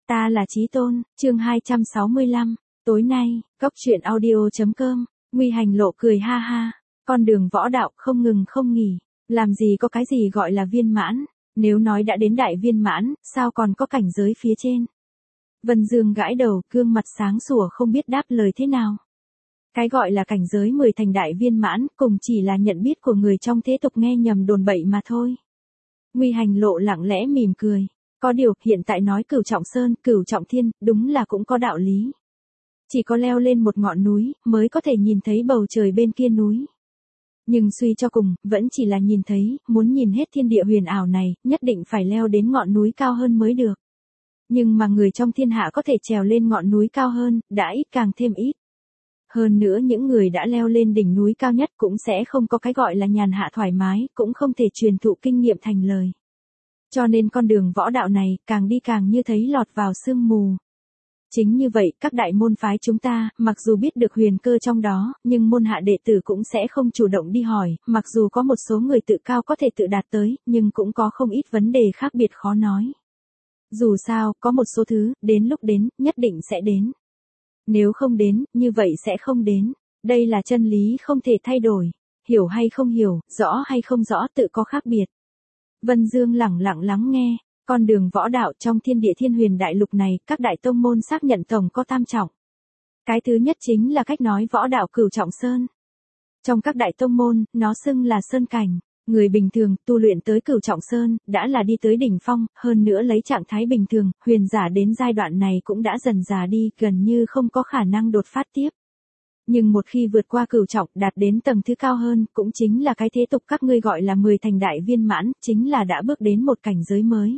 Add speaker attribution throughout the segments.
Speaker 1: Ta là Chí Tôn, chương 265, tối nay, cốc truyện audio.com, Nguy Hành Lộ cười ha ha, con đường võ đạo không ngừng không nghỉ, làm gì có cái gì gọi là viên mãn, nếu nói đã đến đại viên mãn, sao còn có cảnh giới phía trên. Vân Dương gãi đầu, gương mặt sáng sủa không biết đáp lời thế nào. Cái gọi là cảnh giới 10 thành đại viên mãn, cùng chỉ là nhận biết của người trong thế tục nghe nhầm đồn bậy mà thôi. Nguy Hành Lộ lặng lẽ mỉm cười. Có điều, hiện tại nói Cửu Trọng Sơn, Cửu Trọng Thiên, đúng là cũng có đạo lý. Chỉ có leo lên một ngọn núi, mới có thể nhìn thấy bầu trời bên kia núi. Nhưng suy cho cùng, vẫn chỉ là nhìn thấy, muốn nhìn hết thiên địa huyền ảo này, nhất định phải leo đến ngọn núi cao hơn mới được. Nhưng mà người trong thiên hạ có thể trèo lên ngọn núi cao hơn, đã ít càng thêm ít. Hơn nữa những người đã leo lên đỉnh núi cao nhất cũng sẽ không có cái gọi là nhàn hạ thoải mái, cũng không thể truyền thụ kinh nghiệm thành lời. Cho nên con đường võ đạo này, càng đi càng như thấy lọt vào sương mù. Chính như vậy, các đại môn phái chúng ta, mặc dù biết được huyền cơ trong đó, nhưng môn hạ đệ tử cũng sẽ không chủ động đi hỏi, mặc dù có một số người tự cao có thể tự đạt tới, nhưng cũng có không ít vấn đề khác biệt khó nói. Dù sao, có một số thứ, đến lúc đến, nhất định sẽ đến. Nếu không đến, như vậy sẽ không đến. Đây là chân lý không thể thay đổi. Hiểu hay không hiểu, rõ hay không rõ tự có khác biệt. Vân Dương lẳng lặng lắng nghe, con đường võ đạo trong thiên địa thiên huyền đại lục này, các đại tông môn xác nhận tổng có tam trọng. Cái thứ nhất chính là cách nói võ đạo Cửu Trọng Sơn. Trong các đại tông môn, nó xưng là sơn cảnh. Người bình thường, tu luyện tới Cửu Trọng Sơn, đã là đi tới đỉnh phong, hơn nữa lấy trạng thái bình thường, huyền giả đến giai đoạn này cũng đã dần già đi, gần như không có khả năng đột phát tiếp. Nhưng một khi vượt qua cửu trọng, đạt đến tầng thứ cao hơn, cũng chính là cái thế tục các ngươi gọi là 10 thành đại viên mãn, chính là đã bước đến một cảnh giới mới.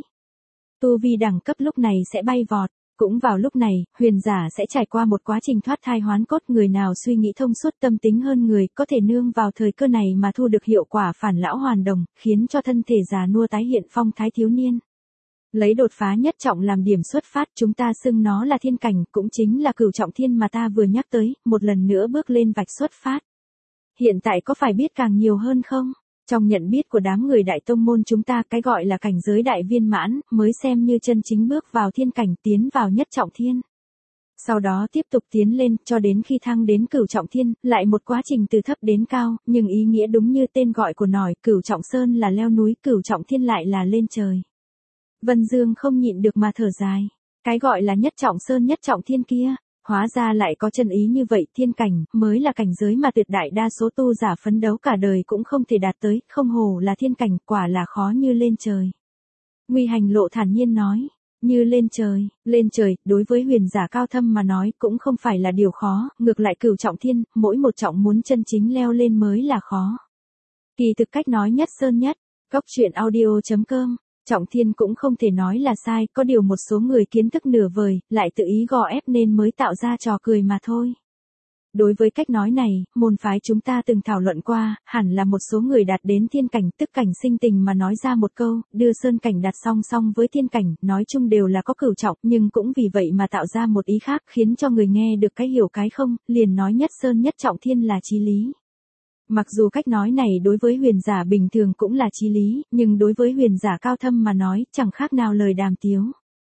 Speaker 1: Tu vi đẳng cấp lúc này sẽ bay vọt. Cũng vào lúc này, huyền giả sẽ trải qua một quá trình thoát thai hoán cốt, người nào suy nghĩ thông suốt tâm tính hơn người, có thể nương vào thời cơ này mà thu được hiệu quả phản lão hoàn đồng, khiến cho thân thể già nua tái hiện phong thái thiếu niên. Lấy đột phá nhất trọng làm điểm xuất phát, chúng ta xưng nó là thiên cảnh, cũng chính là Cửu Trọng Thiên mà ta vừa nhắc tới, một lần nữa bước lên vạch xuất phát. Hiện tại có phải biết càng nhiều hơn không? Trong nhận biết của đám người đại tông môn chúng ta, cái gọi là cảnh giới đại viên mãn, mới xem như chân chính bước vào thiên cảnh, tiến vào nhất trọng thiên. Sau đó tiếp tục tiến lên, cho đến khi thăng đến Cửu Trọng Thiên, lại một quá trình từ thấp đến cao, nhưng ý nghĩa đúng như tên gọi của nổi, Cửu Trọng Sơn là leo núi, Cửu Trọng Thiên lại là lên trời. Vân Dương không nhịn được mà thở dài. Cái gọi là nhất trọng sơn nhất trọng thiên kia, hóa ra lại có chân ý như vậy, thiên cảnh mới là cảnh giới mà tuyệt đại đa số tu giả phấn đấu cả đời cũng không thể đạt tới, không hồ là thiên cảnh, quả là khó như lên trời. Nguy Hành Lộ thản nhiên nói, như lên trời, đối với huyền giả cao thâm mà nói cũng không phải là điều khó, ngược lại Cửu Trọng Thiên, mỗi một trọng muốn chân chính leo lên mới là khó. Kỳ thực cách nói nhất sơn nhất, cốc truyện audio.com. Trọng thiên cũng không thể nói là sai, có điều một số người kiến thức nửa vời, lại tự ý gò ép nên mới tạo ra trò cười mà thôi. Đối với cách nói này, môn phái chúng ta từng thảo luận qua, hẳn là một số người đạt đến thiên cảnh tức cảnh sinh tình mà nói ra một câu, đưa sơn cảnh đặt song song với thiên cảnh, nói chung đều là có cửu trọng, nhưng cũng vì vậy mà tạo ra một ý khác, khiến cho người nghe được cái hiểu cái không, liền nói nhất sơn nhất trọng thiên là chí lý. Mặc dù cách nói này đối với huyền giả bình thường cũng là chí lý, nhưng đối với huyền giả cao thâm mà nói, chẳng khác nào lời đàm tiếu.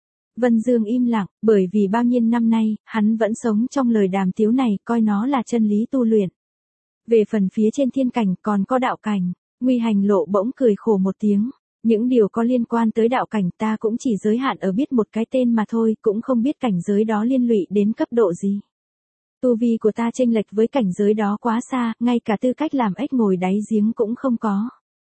Speaker 1: Vân Dương im lặng, bởi vì bao nhiêu năm nay, hắn vẫn sống trong lời đàm tiếu này, coi nó là chân lý tu luyện. Về phần phía trên thiên cảnh, còn có đạo cảnh, Nguy Hành Lộ bỗng cười khổ một tiếng. Những điều có liên quan tới đạo cảnh ta cũng chỉ giới hạn ở biết một cái tên mà thôi, cũng không biết cảnh giới đó liên lụy đến cấp độ gì. Tu vi của ta chênh lệch với cảnh giới đó quá xa, ngay cả tư cách làm ếch ngồi đáy giếng cũng không có.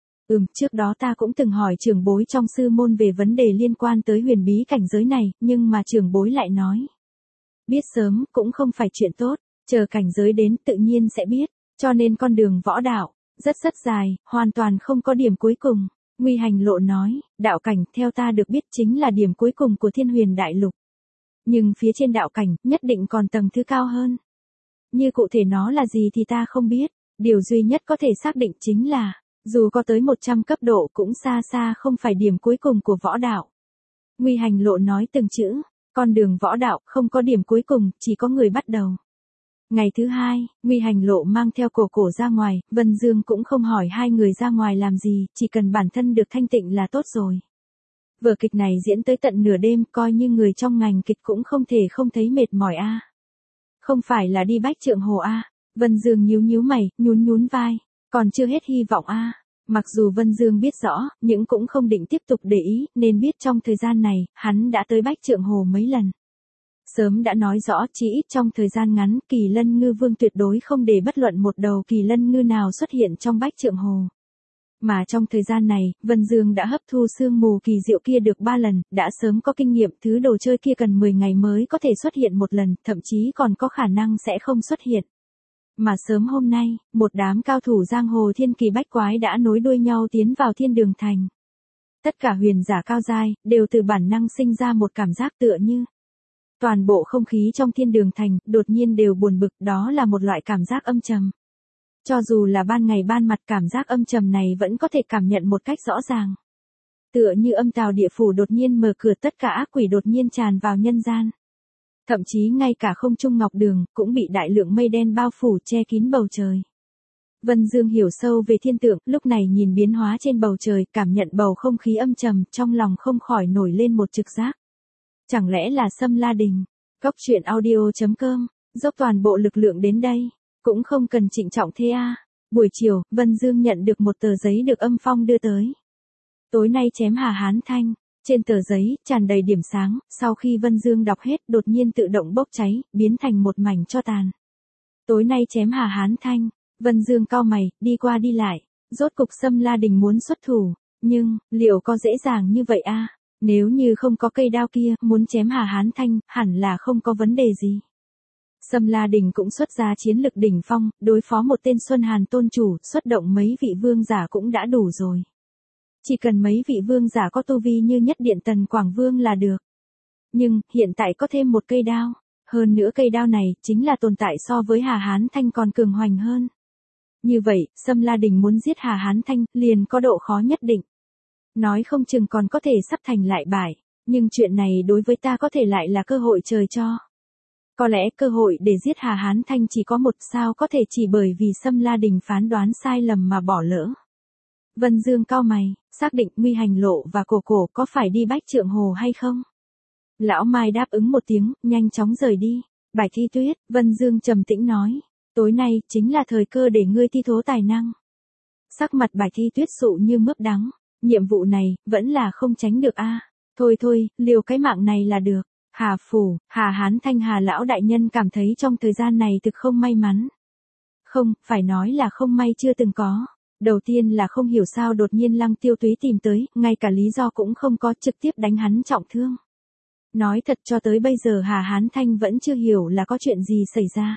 Speaker 1: Trước đó ta cũng từng hỏi trưởng bối trong sư môn về vấn đề liên quan tới huyền bí cảnh giới này, nhưng mà trưởng bối lại nói. Biết sớm cũng không phải chuyện tốt, chờ cảnh giới đến tự nhiên sẽ biết, cho nên con đường võ đạo, rất dài, hoàn toàn không có điểm cuối cùng. Nguy Hành Lộ nói, đạo cảnh theo ta được biết chính là điểm cuối cùng của thiên huyền đại lục. Nhưng phía trên đạo cảnh, nhất định còn tầng thứ cao hơn. Như cụ thể nó là gì thì ta không biết, điều duy nhất có thể xác định chính là, dù có tới 100 cấp độ cũng xa xa không phải điểm cuối cùng của võ đạo. Nguy Hành Lộ nói từng chữ, con đường võ đạo không có điểm cuối cùng, chỉ có người bắt đầu. Ngày thứ hai, Nguy Hành Lộ mang theo cổ ra ngoài, Vân Dương cũng không hỏi hai người ra ngoài làm gì, chỉ cần bản thân được thanh tịnh là tốt rồi. Vở kịch này diễn tới tận nửa đêm, coi như người trong ngành kịch cũng không thể không thấy mệt mỏi a. Không phải là đi Bách Trượng Hồ a. Vân Dương nhíu nhíu mày, nhún nhún vai, còn chưa hết hy vọng a. Mặc dù Vân Dương biết rõ, nhưng cũng không định tiếp tục để ý, nên biết trong thời gian này, hắn đã tới Bách Trượng Hồ mấy lần. Sớm đã nói rõ, chỉ ít trong thời gian ngắn, Kỳ Lân Ngư Vương tuyệt đối không để bất luận một đầu Kỳ Lân Ngư nào xuất hiện trong Bách Trượng Hồ. Mà trong thời gian này, Vân Dương đã hấp thu sương mù kỳ diệu kia được 3 lần, đã sớm có kinh nghiệm, thứ đồ chơi kia cần 10 ngày mới có thể xuất hiện một lần, thậm chí còn có khả năng sẽ không xuất hiện. Mà sớm hôm nay, một đám cao thủ giang hồ thiên kỳ bách quái đã nối đuôi nhau tiến vào Thiên Đường Thành. Tất cả huyền giả cao giai, đều từ bản năng sinh ra một cảm giác tựa như toàn bộ không khí trong Thiên Đường Thành, đột nhiên đều buồn bực, đó là một loại cảm giác âm trầm. Cho dù là ban ngày ban mặt, cảm giác âm trầm này vẫn có thể cảm nhận một cách rõ ràng. Tựa như âm tào địa phủ đột nhiên mở cửa, tất cả ác quỷ đột nhiên tràn vào nhân gian. Thậm chí ngay cả không trung ngọc đường, cũng bị đại lượng mây đen bao phủ che kín bầu trời. Vân Dương hiểu sâu về thiên tượng, lúc này nhìn biến hóa trên bầu trời, cảm nhận bầu không khí âm trầm, trong lòng không khỏi nổi lên một trực giác. Chẳng lẽ là Sâm La Đình? Góc truyện audio.com, dốc toàn bộ lực lượng đến đây. Cũng không cần trịnh trọng thế a. Buổi chiều, Vân Dương nhận được một tờ giấy được Âm Phong đưa tới. Tối nay chém Hà Hán Thanh. Trên tờ giấy, tràn đầy điểm sáng, sau khi Vân Dương đọc hết, đột nhiên tự động bốc cháy, biến thành một mảnh tro tàn. Tối nay chém Hà Hán Thanh. Vân Dương cau mày, đi qua đi lại. Rốt cục Sâm La Đình muốn xuất thủ. Nhưng, liệu có dễ dàng như vậy a? Nếu như không có cây đao kia, muốn chém Hà Hán Thanh, hẳn là không có vấn đề gì. Sâm La Đình cũng xuất ra chiến lực đỉnh phong, đối phó một tên Xuân Hàn tôn chủ, xuất động mấy vị vương giả cũng đã đủ rồi. Chỉ cần mấy vị vương giả có tu vi như Nhất Điện Tần Quảng Vương là được. Nhưng, hiện tại có thêm một cây đao. Hơn nữa cây đao này, chính là tồn tại so với Hà Hán Thanh còn cường hoành hơn. Như vậy, Sâm La Đình muốn giết Hà Hán Thanh, liền có độ khó nhất định. Nói không chừng còn có thể sắp thành lại bại. Nhưng chuyện này đối với ta có thể lại là cơ hội trời cho. Có lẽ cơ hội để giết Hà Hán Thanh chỉ có một, sao có thể chỉ bởi vì Sâm La Đình phán đoán sai lầm mà bỏ lỡ. Vân Dương cau mày, xác định Nguy Hành Lộ và Cổ Cổ có phải đi Bách Trượng Hồ hay không? Lão Mai đáp ứng một tiếng, nhanh chóng rời đi. Bạch Thi Tuyết, Vân Dương trầm tĩnh nói, tối nay chính là thời cơ để ngươi thi thố tài năng. Sắc mặt Bạch Thi Tuyết sụ như mướp đắng, nhiệm vụ này vẫn là không tránh được a. Thôi thôi, liều cái mạng này là được. Hà Phủ, Hà Hán Thanh Hà lão đại nhân cảm thấy trong thời gian này thực không may mắn. Không, phải nói là không may chưa từng có. Đầu tiên là không hiểu sao đột nhiên Lăng Tiêu Túy tìm tới, ngay cả lý do cũng không có, trực tiếp đánh hắn trọng thương. Nói thật cho tới bây giờ Hà Hán Thanh vẫn chưa hiểu là có chuyện gì xảy ra.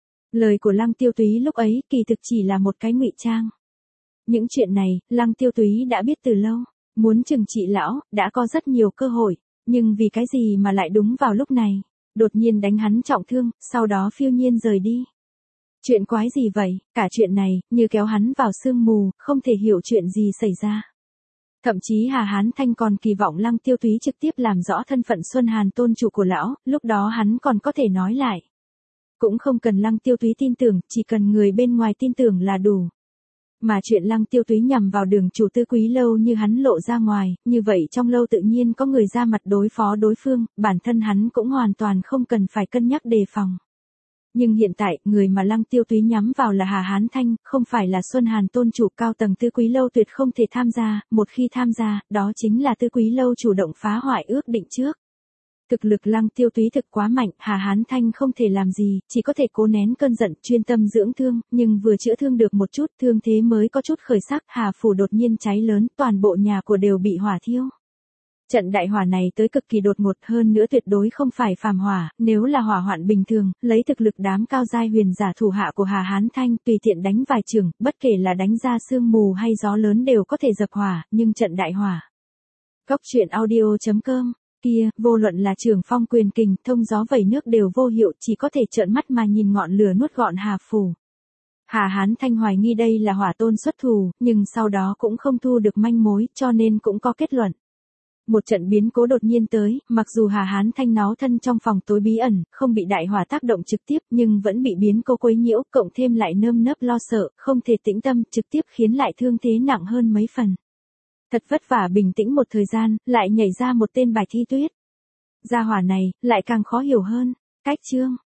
Speaker 1: Lời của Lăng Tiêu Túy lúc ấy kỳ thực chỉ là một cái ngụy trang. Những chuyện này, Lăng Tiêu Túy đã biết từ lâu, muốn trừng trị lão, đã có rất nhiều cơ hội. Nhưng vì cái gì mà lại đúng vào lúc này, đột nhiên đánh hắn trọng thương, sau đó phiêu nhiên rời đi. Chuyện quái gì vậy, cả chuyện này, như kéo hắn vào sương mù, không thể hiểu chuyện gì xảy ra. Thậm chí Hà Hán Thanh còn kỳ vọng Lăng Tiêu Túy trực tiếp làm rõ thân phận Xuân Hàn tôn chủ của lão, lúc đó hắn còn có thể nói lại. Cũng không cần Lăng Tiêu Túy tin tưởng, chỉ cần người bên ngoài tin tưởng là đủ. Mà chuyện Lăng Tiêu Túy nhằm vào Đường chủ Tư Quý lâu như hắn lộ ra ngoài, như vậy trong lâu tự nhiên có người ra mặt đối phó đối phương, bản thân hắn cũng hoàn toàn không cần phải cân nhắc đề phòng. Nhưng hiện tại, người mà Lăng Tiêu Túy nhắm vào là Hà Hán Thanh, không phải là Xuân Hàn tôn chủ, cao tầng Tư Quý lâu tuyệt không thể tham gia, một khi tham gia, đó chính là Tư Quý lâu chủ động phá hoại ước định trước. Thực lực Lăng Tiêu Túy thực quá mạnh, Hà Hán Thanh không thể làm gì, chỉ có thể cố nén cơn giận, chuyên tâm dưỡng thương, nhưng vừa chữa thương được một chút, thương thế mới có chút khởi sắc, Hà Phủ đột nhiên cháy lớn, toàn bộ nhà của đều bị hỏa thiêu. Trận đại hỏa này tới cực kỳ đột ngột, hơn nữa tuyệt đối không phải phàm hỏa, nếu là hỏa hoạn bình thường, lấy thực lực đám cao giai huyền giả thủ hạ của Hà Hán Thanh, tùy tiện đánh vài chưởng, bất kể là đánh ra sương mù hay gió lớn đều có thể dập hỏa, nhưng trận đại hỏa. Góc truyện audio.com kia, vô luận là trường phong quyền kình, thông gió vẩy nước đều vô hiệu, chỉ có thể trợn mắt mà nhìn ngọn lửa nuốt gọn Hà Phủ. Hà Hán Thanh hoài nghi đây là hỏa tôn xuất thủ, nhưng sau đó cũng không thu được manh mối, cho nên cũng có kết luận. Một trận biến cố đột nhiên tới, mặc dù Hà Hán Thanh nó thân trong phòng tối bí ẩn, không bị đại hỏa tác động trực tiếp, nhưng vẫn bị biến cố quấy nhiễu, cộng thêm lại nơm nớp lo sợ, không thể tĩnh tâm, trực tiếp khiến lại thương thế nặng hơn mấy phần. Thật vất vả bình tĩnh một thời gian, lại nhảy ra một tên Bạch Thi Tuyết. Gia hỏa này, lại càng khó hiểu hơn. Cách chương.